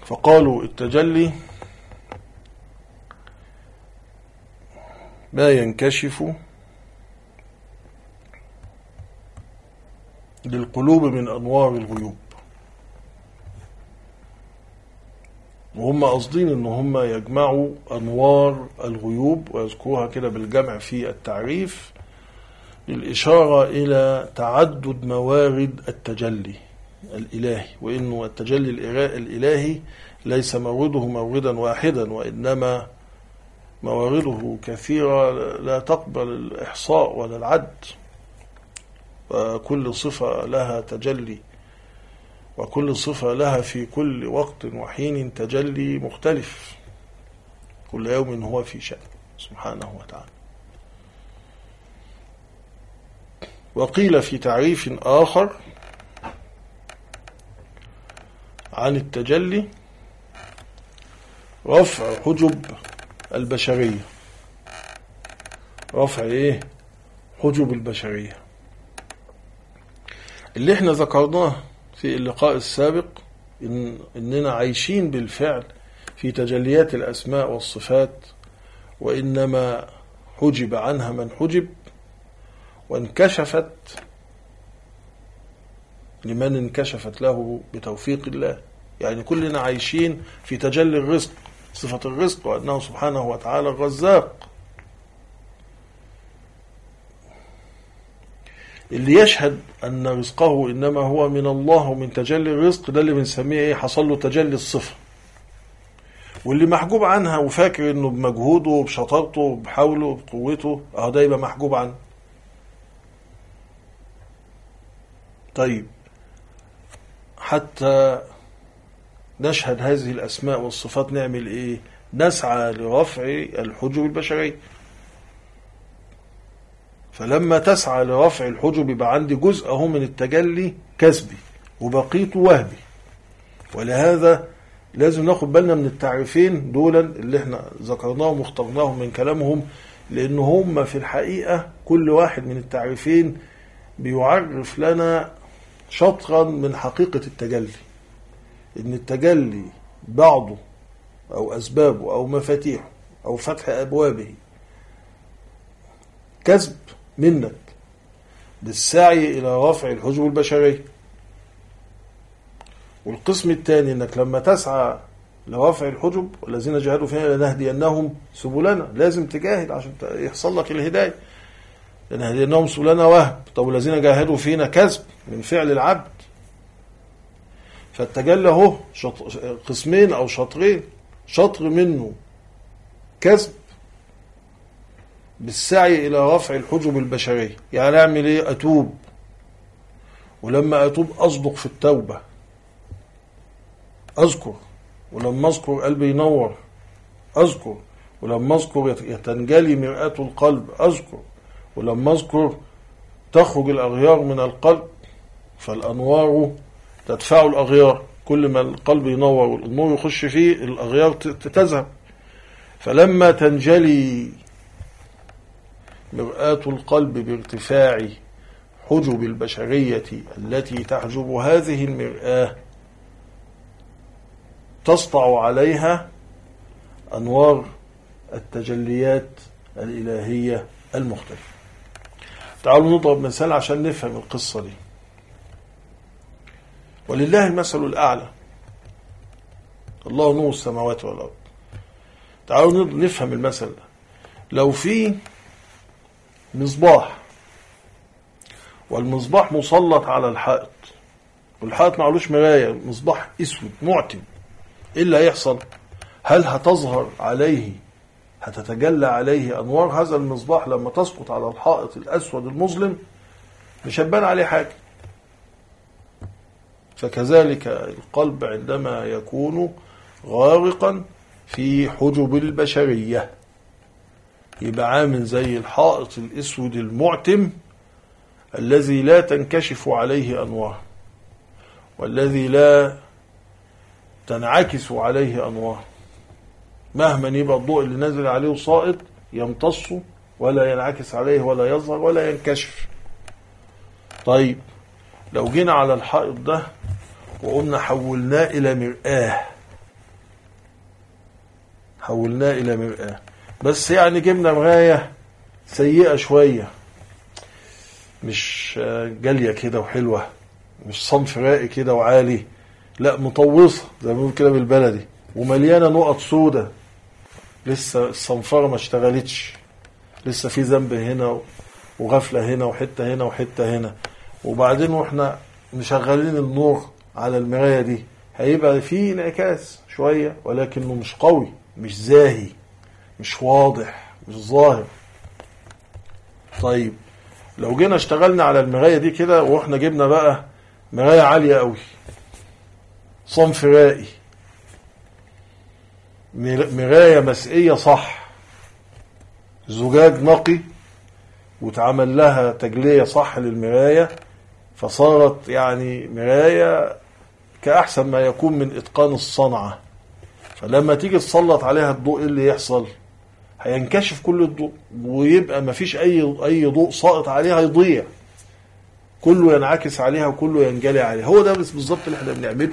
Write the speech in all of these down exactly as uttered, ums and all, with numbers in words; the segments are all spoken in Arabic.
فقالوا التجلي ما ينكشف للقلوب من أنوار الغيوب، وهم قاصدين ان هم يجمعوا أنوار الغيوب ويذكروها كده بالجمع في التعريف للإشارة إلى تعدد موارد التجلي الإلهي، وإنه التجلي الإلهي ليس مورده موردا واحدا، وإنما موارده كثيرة لا تقبل الإحصاء ولا العد، وكل صفة لها تجلي، وكل صفة لها في كل وقت وحين تجلي مختلف، كل يوم هو في شأن سبحانه وتعالى. وقيل في تعريف آخر عن التجلي رفع حجب البشرية. رفع ايه؟ حجب البشرية اللي احنا ذكرناه في اللقاء السابق، إن إننا عايشين بالفعل في تجليات الأسماء والصفات، وإنما حجب عنها من حجب، وانكشفت لمن انكشفت له بتوفيق الله. يعني كلنا عايشين في تجلي الرزق، صفة الرزق، وأنه سبحانه وتعالى الرزاق اللي يشهد أن رزقه إنما هو من الله ومن تجلي الرزق، ده اللي بنسميه إيه؟ حصل له تجلي الصفة. واللي محجوب عنها وفاكر إنه بمجهوده وبشطارته وبحوله وبقوته، أهو ده يبقى محجوب عنه. طيب، حتى نشهد هذه الأسماء والصفات نعمل إيه؟ نسعى لرفع الحجب البشرية. فلما تسعى لرفع الحجب يبقى عندي جزء اهو من التجلي كسبي وبقيته وهبي. ولهذا لازم ناخد بالنا من التعريفين دولا اللي احنا ذكرناهم واخترناهم من كلامهم، لأن هم في الحقيقة كل واحد من التعريفين بيعرف لنا شطرا من حقيقة التجلي. إن التجلي بعضه أو أسبابه أو مفاتيحه أو فتح أبوابه كسب منك بالسعي إلى رفع الحجب البشري. والقسم الثاني إنك لما تسعى لرفع الحجب، والذين جاهدوا فينا لنهدينهم سبلنا، لازم تجاهد عشان يحصل لك الهداية، لنهدينهم سبلنا وهب. طب والذين جاهدوا فينا كسب من فعل العبد. فالتجلى اهو قسمين أو شطرين، شطر منه كسب بالسعي إلى رفع الحجب البشرية. يعني أعمل إيه؟ أتوب، ولما أتوب أصدق في التوبة، أذكر، ولما أذكر قلبي ينور، أذكر، ولما أذكر يتنجلي مرآة القلب، أذكر، ولما أذكر تخرج الأغيار من القلب، فالأنوار تدفع الأغيار. كل ما القلب ينور والنور يخش فيه الأغيار تذهب. فلما تنجلي مرآة القلب بارتفاع حجب البشرية التي تحجب هذه المرآة، تسطع عليها أنوار التجليات الإلهية المختلفة. تعالوا نضرب مثال عشان نفهم القصة دي. ولله المثل الأعلى، الله نور السماوات والأرض. تعالوا نفهم المثل ده. لو في مصباح، والمصباح مسلط على الحائط، والحائط معلوش مراية، مصباح اسود معتم، ايه اللي هيحصل؟ هل هتظهر عليه، هتتجلى عليه انوار هذا المصباح لما تسقط على الحائط الاسود المظلم؟ مش هتبان عليه حاجة. فكذلك القلب عندما يكون غارقا في حجب البشرية يبقى عامل زي الحائط الاسود المعتم الذي لا تنكشف عليه انوار، والذي لا تنعكس عليه انوار. مهما يبقى الضوء اللي نازل عليه ساقط يمتصه ولا ينعكس عليه ولا يظهر ولا ينكشف. طيب، لو جينا على الحائط ده وقمنا حولناه الى مرآة، حولناه إلى مرآة. بس يعني جبنا مراية سيئة شوية، مش جالية كده وحلوة، مش صنف رائي كده وعالي، لا مطوصة زي ما بنقول كده بالبلدي، ومليانة نقط سودة، لسه الصنفرة ما اشتغلتش، لسه في ذنب هنا وغفلة هنا وحتة هنا وحتة هنا. وبعدين واحنا مشغلين النور على المراية دي هيبقى فيه انعكاس شوية، ولكنه مش قوي، مش زاهي، مش واضح، مش ظاهر. طيب لو جينا اشتغلنا على المراية دي كده، واحنا جبنا بقى مراية عالية قوي، صنف رائي، مراية مسئية صح، زجاج نقي، وتعمل لها تجلية صح للمراية، فصارت يعني مراية كأحسن ما يكون من إتقان الصنعة. فلما تيجي تسلط عليها الضوء اللي يحصل، هينكشف كل الضوء، ويبقى مفيش أي أي ضوء ساقط عليها يضيع، كله ينعكس عليها وكله ينجلي عليها. هو ده بس بالظبط اللي احنا بنعمله.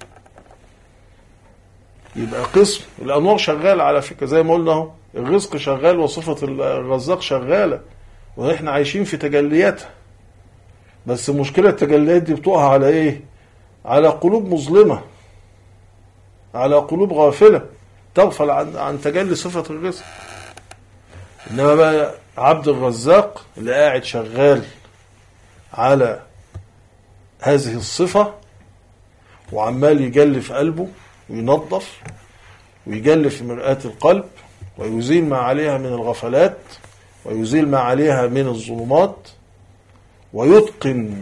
يبقى قسم الأنوار شغال على فكرة، زي ما قلنا اهو، الرزق شغال وصفة الرزاق شغالة، ونحن عايشين في تجلياتها. بس مشكلة التجليات دي بتقع على ايه؟ على قلوب مظلمة، على قلوب غافلة تغفل عن, عن تجلي صفة الرزق. إنما بقى عبد الرزاق اللي قاعد شغال على هذه الصفة، وعمال يجلي في قلبه وينظف ويجلي في مرآة القلب، ويزيل ما عليها من الغفلات، ويزيل ما عليها من الظلمات، ويتقن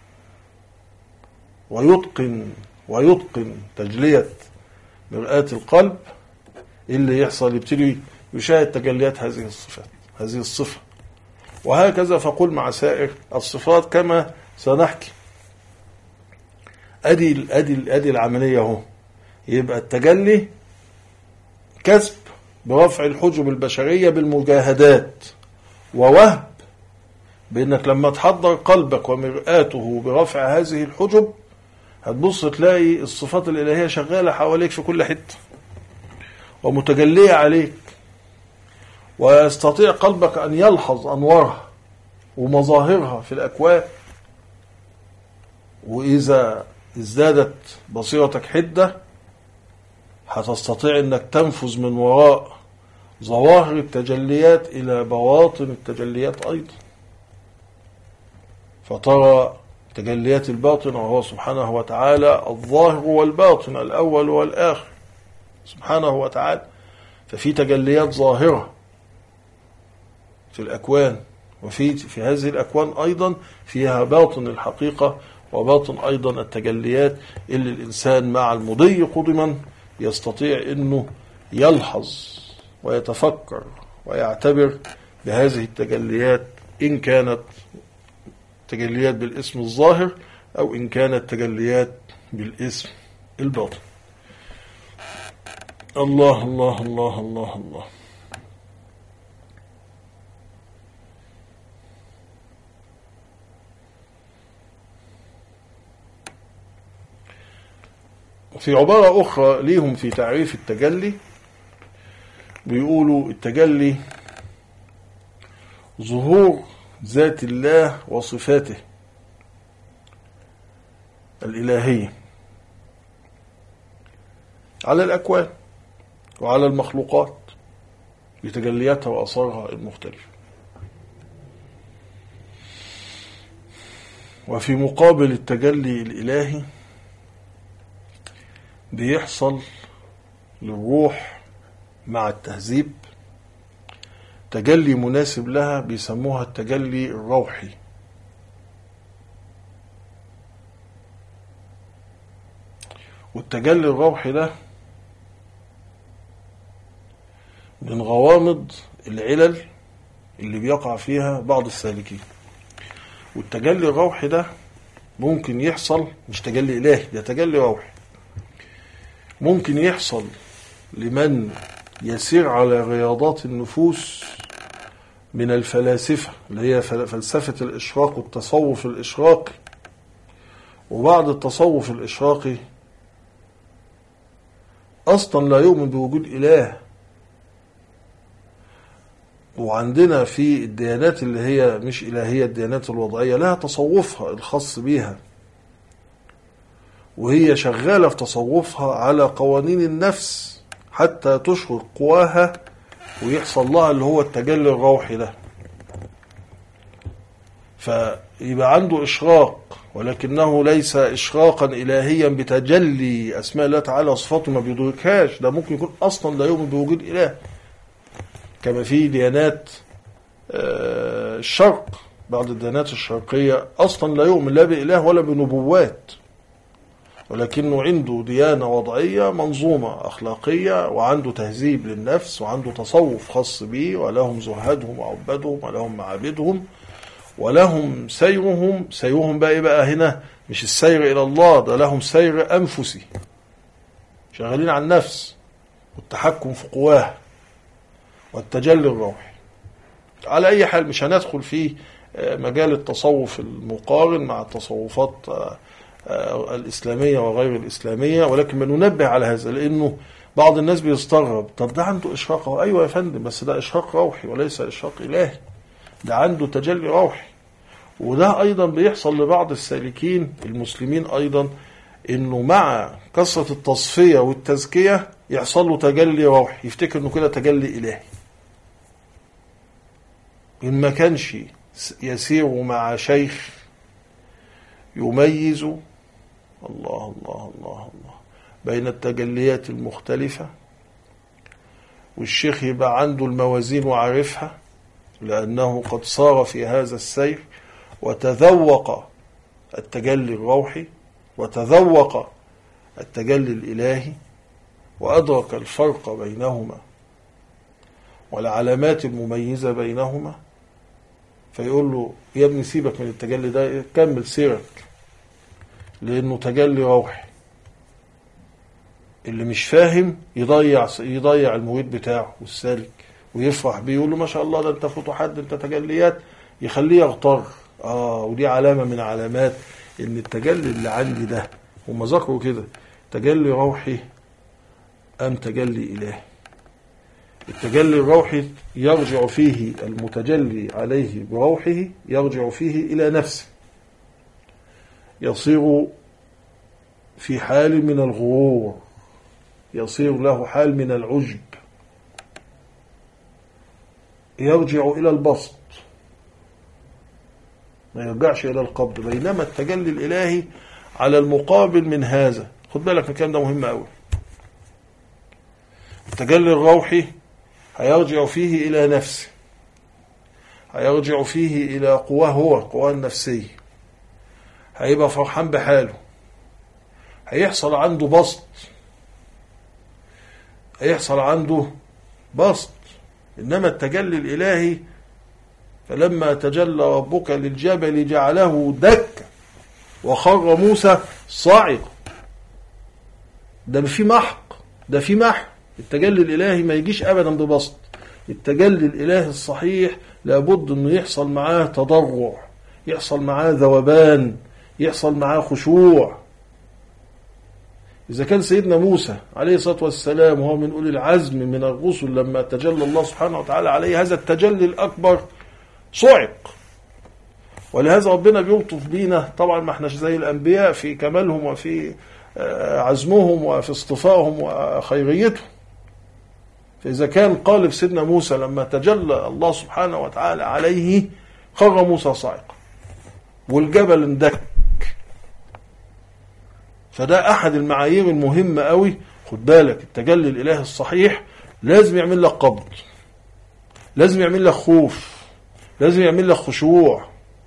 ويتقن ويتقن تجلية مرآة القلب. اللي يحصل يبتدي يشاهد تجليات هذه الصفات، هذه الصفة. وهكذا فقل مع سائر الصفات كما سنحكي. ادي ادي ادي العملية اهو. يبقى التجلي كسب برفع الحجب البشرية بالمجاهدات، ووهب بانك لما تحضر قلبك ومرآته برفع هذه الحجب، هتبص تلاقي الصفات الإلهية شغالة حواليك في كل حتة ومتجلية عليك، ويستطيع قلبك أن يلحظ أنوارها ومظاهرها في الأكوان. وإذا ازدادت بصيرتك حدة، هتستطيع أنك تنفذ من وراء ظواهر التجليات إلى بواطن التجليات أيضا، فترى تجليات الباطن، وهو سبحانه وتعالى الظاهر والباطن، الأول والآخر سبحانه وتعالى. ففي تجليات ظاهرة في الأكوان، وفي في هذه الأكوان أيضا فيها باطن الحقيقة وباطن أيضا التجليات، اللي الإنسان مع المضي قدما يستطيع أنه يلحظ ويتفكر ويعتبر بهذه التجليات، إن كانت تجليات بالاسم الظاهر أو إن كانت تجليات بالاسم الباطن. الله الله الله الله الله. في عبارة أخرى ليهم في تعريف التجلي، بيقولوا التجلي ظهور ذات الله وصفاته الإلهية على الأكوان وعلى المخلوقات بتجلياتها وأثارها المختلفة. وفي مقابل التجلي الإلهي بيحصل للروح مع التهذيب تجلي مناسب لها، بيسموها التجلي الروحي. والتجلي الروحي ده من غوامض العلل اللي بيقع فيها بعض السالكين. والتجلي الروحي ده ممكن يحصل، مش تجلي إلهي، ده تجلي روحي، ممكن يحصل لمن يسير على رياضات النفوس من الفلاسفة، اللي هي فلسفة الإشراق والتصوف الإشراقي. وبعد التصوف الإشراقي أصلا لا يؤمن بوجود إله، وعندنا في الديانات اللي هي مش إلهية، الديانات الوضعية لها تصوفها الخاص بيها، وهي شغالة في تصوفها على قوانين النفس حتى تشرق قواها ويحصل لها اللي هو التجلي الروحي ده. فيبقى عنده إشراق، ولكنه ليس إشراقا إلهيا بتجلي أسماء الله تعالى وصفاته، ما بيدركهاش. ده ممكن يكون أصلا لا يؤمن بوجود إله، كما في ديانات الشرق، بعض الديانات الشرقية أصلا لا يؤمن لا بإله ولا بنبوات، ولكنه عنده ديانة وضعية منظومة أخلاقية، وعنده تهذيب للنفس، وعنده تصوف خاص به، ولهم زهادهم وعبادهم، ولهم معابدهم، ولهم سيرهم. سيرهم بقى إيه بقى هنا؟ مش السير إلى الله، ده لهم سير أنفسي، شغالين عن النفس والتحكم في قواه والتجلي الروحي. على أي حال مش هندخل في مجال التصوف المقارن مع التصوفات الإسلامية وغير الإسلامية، ولكن بننبه على هذا لأنه بعض الناس بيستغرب، طب ده عنده إشراق. أيوة يا فندم، بس ده إشراق روحي وليس إشراق إلهي، ده عنده تجلي روحي. وده أيضا بيحصل لبعض السالكين المسلمين أيضا، إنه مع كثرة التصفية والتزكية يحصل له تجلي روحي، يفتكر إنه كده تجلي إلهي. إن ما كانش يسير مع شيخ يميز الله الله الله الله بين التجليات المختلفة، والشيخ يبقى عنده الموازين وعارفها، لأنه قد صار في هذا السير وتذوق التجلي الروحي وتذوق التجلي الإلهي، وأدرك الفرق بينهما والعلامات المميزة بينهما، فيقول له يا ابني سيبك من التجلي ده، كمل سيرك، لأنه تجلي روحي. اللي مش فاهم يضيع يضيع المريد بتاعه والسالك، ويفرح بيه يقول له ما شاء الله ده انت فتوحات، ده انت تجليات، يخليه يغتر. اه ودي علامة من علامات ان التجلي اللي عندي ده، هم ذكروا كده، تجلي روحي ام تجلي إلهي. التجلي الروحي يرجع فيه المتجلي عليه بروحه، يرجع فيه إلى نفسه، يصير في حال من الغرور، يصير له حال من العجب، يرجع إلى البسط، ما يرجعش إلى القبض. بينما التجلي الإلهي على المقابل من هذا. خد بالك من الكلام ده مهم أوي. التجلي الروحي هيرجع فيه إلى نفسه، هيرجع فيه إلى قواه هو، قواه النفسية، هيبقى فرحان بحاله، هيحصل عنده بسط، هيحصل عنده بسط. إنما التجلي الإلهي فلما تجلى ربك للجبل جعله دكا وخر موسى صاعقا. ده في محق، ده في محق. التجلي الإلهي ما يجيش أبدا ببسط. التجلي الإلهي الصحيح لابد أنه يحصل معاه تضرع، يحصل معاه ذوبان، يحصل معاه خشوع. إذا كان سيدنا موسى عليه الصلاة والسلام وهو من أولي العزم من الرسل، لما تجلى الله سبحانه وتعالى عليه هذا التجلي الأكبر صعق. ولهذا ربنا بيلطف بينا، طبعا ما احناش زي الأنبياء في كمالهم وفي عزمهم وفي اصطفائهم وخيريتهم. فإذا كان قالب سيدنا موسى لما تجلى الله سبحانه وتعالى عليه خر موسى صاعقا والجبل اندك. فده أحد المعايير المهمة قوي. خد بالك، التجلي الإلهي الصحيح لازم يعمل لك قبض، لازم يعمل لك خوف، لازم يعمل لك خشوع،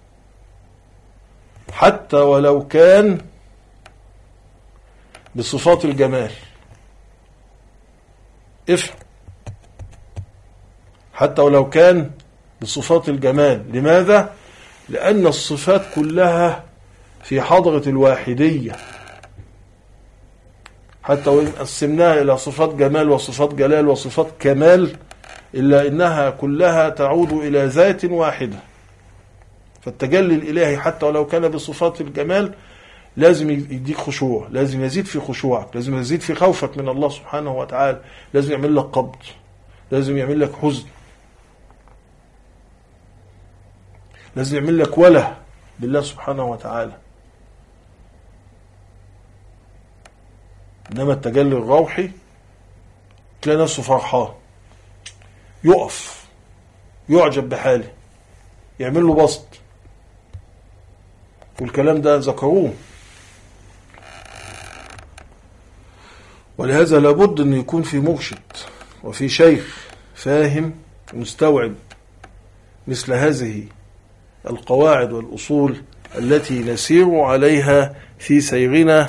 حتى ولو كان بصفات الجمال. افهم، حتى ولو كان بصفات الجمال. لماذا؟ لأن الصفات كلها في حضرة الواحدية، حتى وإن قسمناها إلى صفات جمال وصفات جلال وصفات كمال، إلا إنها كلها تعود إلى ذات واحدة. فالتجلي الإلهي حتى ولو كان بصفات الجمال لازم يديك خشوع، لازم يزيد في خشوعك، لازم يزيد في خوفك من الله سبحانه وتعالى، لازم يعمل لك قبض، لازم يعمل لك حزن، لازم يعمل لك وله بالله سبحانه وتعالى. إنما التجلي الروحي تلاقي نفسه فرحان، يقف يعجب بحاله، يعمل له بسط، والكلام ده ذكروه. ولهذا لابد أن يكون في مرشد وفي شيخ فاهم ومستوعب مثل هذه القواعد والأصول التي نسير عليها في سيرنا.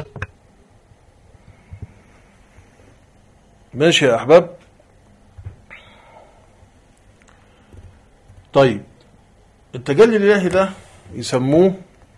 ماشي يا أحباب؟ طيب، التجلي الإلهي ده يسموه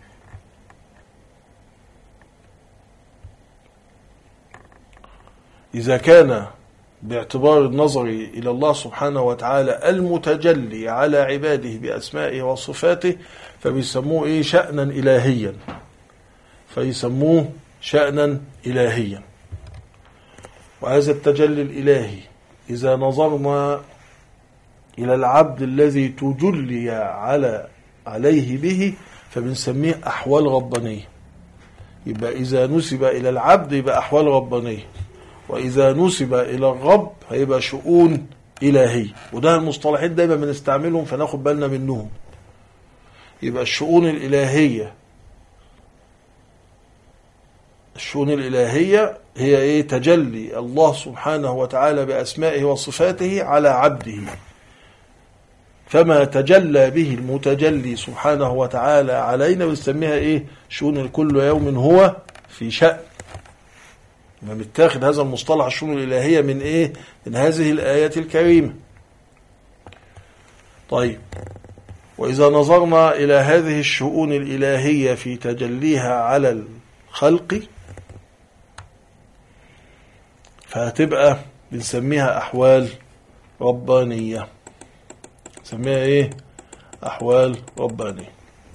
إذا كان باعتبار النظر إلى الله سبحانه وتعالى المتجلي على عباده بأسمائه وصفاته، فبيسموه إيه؟ شأنا إلهيا، فيسموه شأنا إلهيا. وهذا التجلي الإلهي إذا نظرنا إلى العبد الذي تجلي على عليه به فبنسميه أحوال ربانية. يبقى إذا نسب إلى العبد يبقى أحوال ربانية، وإذا نسب إلى الرب هيبقى شؤون إلهية. وده المصطلحين دايما بنستعملهم فناخد بالنا منهم. يبقى الشؤون الإلهية الشؤون الإلهية هي إيه؟ تجلي الله سبحانه وتعالى بأسمائه وصفاته على عبده. فما تجلى به المتجلي سبحانه وتعالى علينا بنسميها إيه؟ شؤون كل يوم هو في شأن. ما متاخد هذا المصطلح الشؤون الإلهية من إيه؟ من هذه الآيات الكريمة. طيب، وإذا نظرنا إلى هذه الشؤون الإلهية في تجليها على الخلق فهتبقى بنسميها أحوال ربانية. نسميها إيه؟ أحوال ربانية.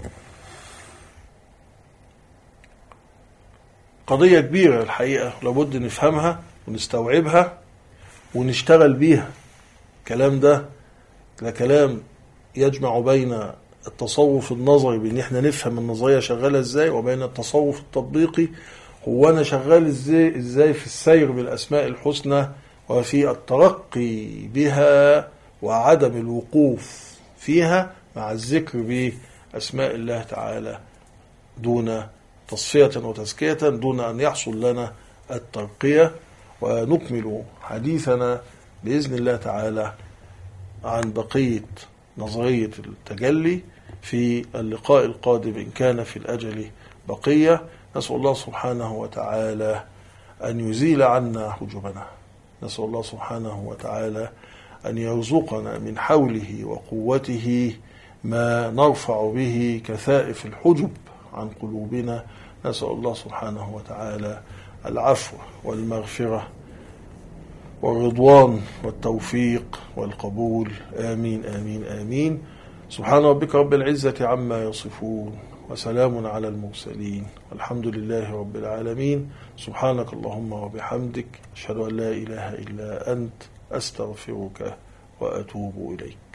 قضية كبيرة الحقيقة، لابد نفهمها ونستوعبها ونشتغل بيها. الكلام ده ده كلام يجمع بين التصوف النظري بان احنا نفهم النظرية شغالة ازاي، وبين التصوف التطبيقي هو انا شغال ازاي ازاي في السير بالاسماء الحسنى وفي الترقي بها وعدم الوقوف فيها مع الذكر باسماء الله تعالى دون تصفية وتزكية، دون أن يحصل لنا الترقية. ونكمل حديثنا بإذن الله تعالى عن بقية نظرية التجلي في اللقاء القادم إن كان في الأجل بقية. نسأل الله سبحانه وتعالى أن يزيل عنا حجبنا. نسأل الله سبحانه وتعالى أن يرزقنا من حوله وقوته ما نرفع به كثائف الحجب عن قلوبنا. نسأل الله سبحانه وتعالى العفو والمغفرة والرضوان والتوفيق والقبول. آمين آمين آمين. سبحان ربك رب العزة عما يصفون، وسلام على المرسلين، والحمد لله رب العالمين. سبحانك اللهم وبحمدك، أشهد أن لا إله إلا أنت، أستغفرك وأتوب إليك.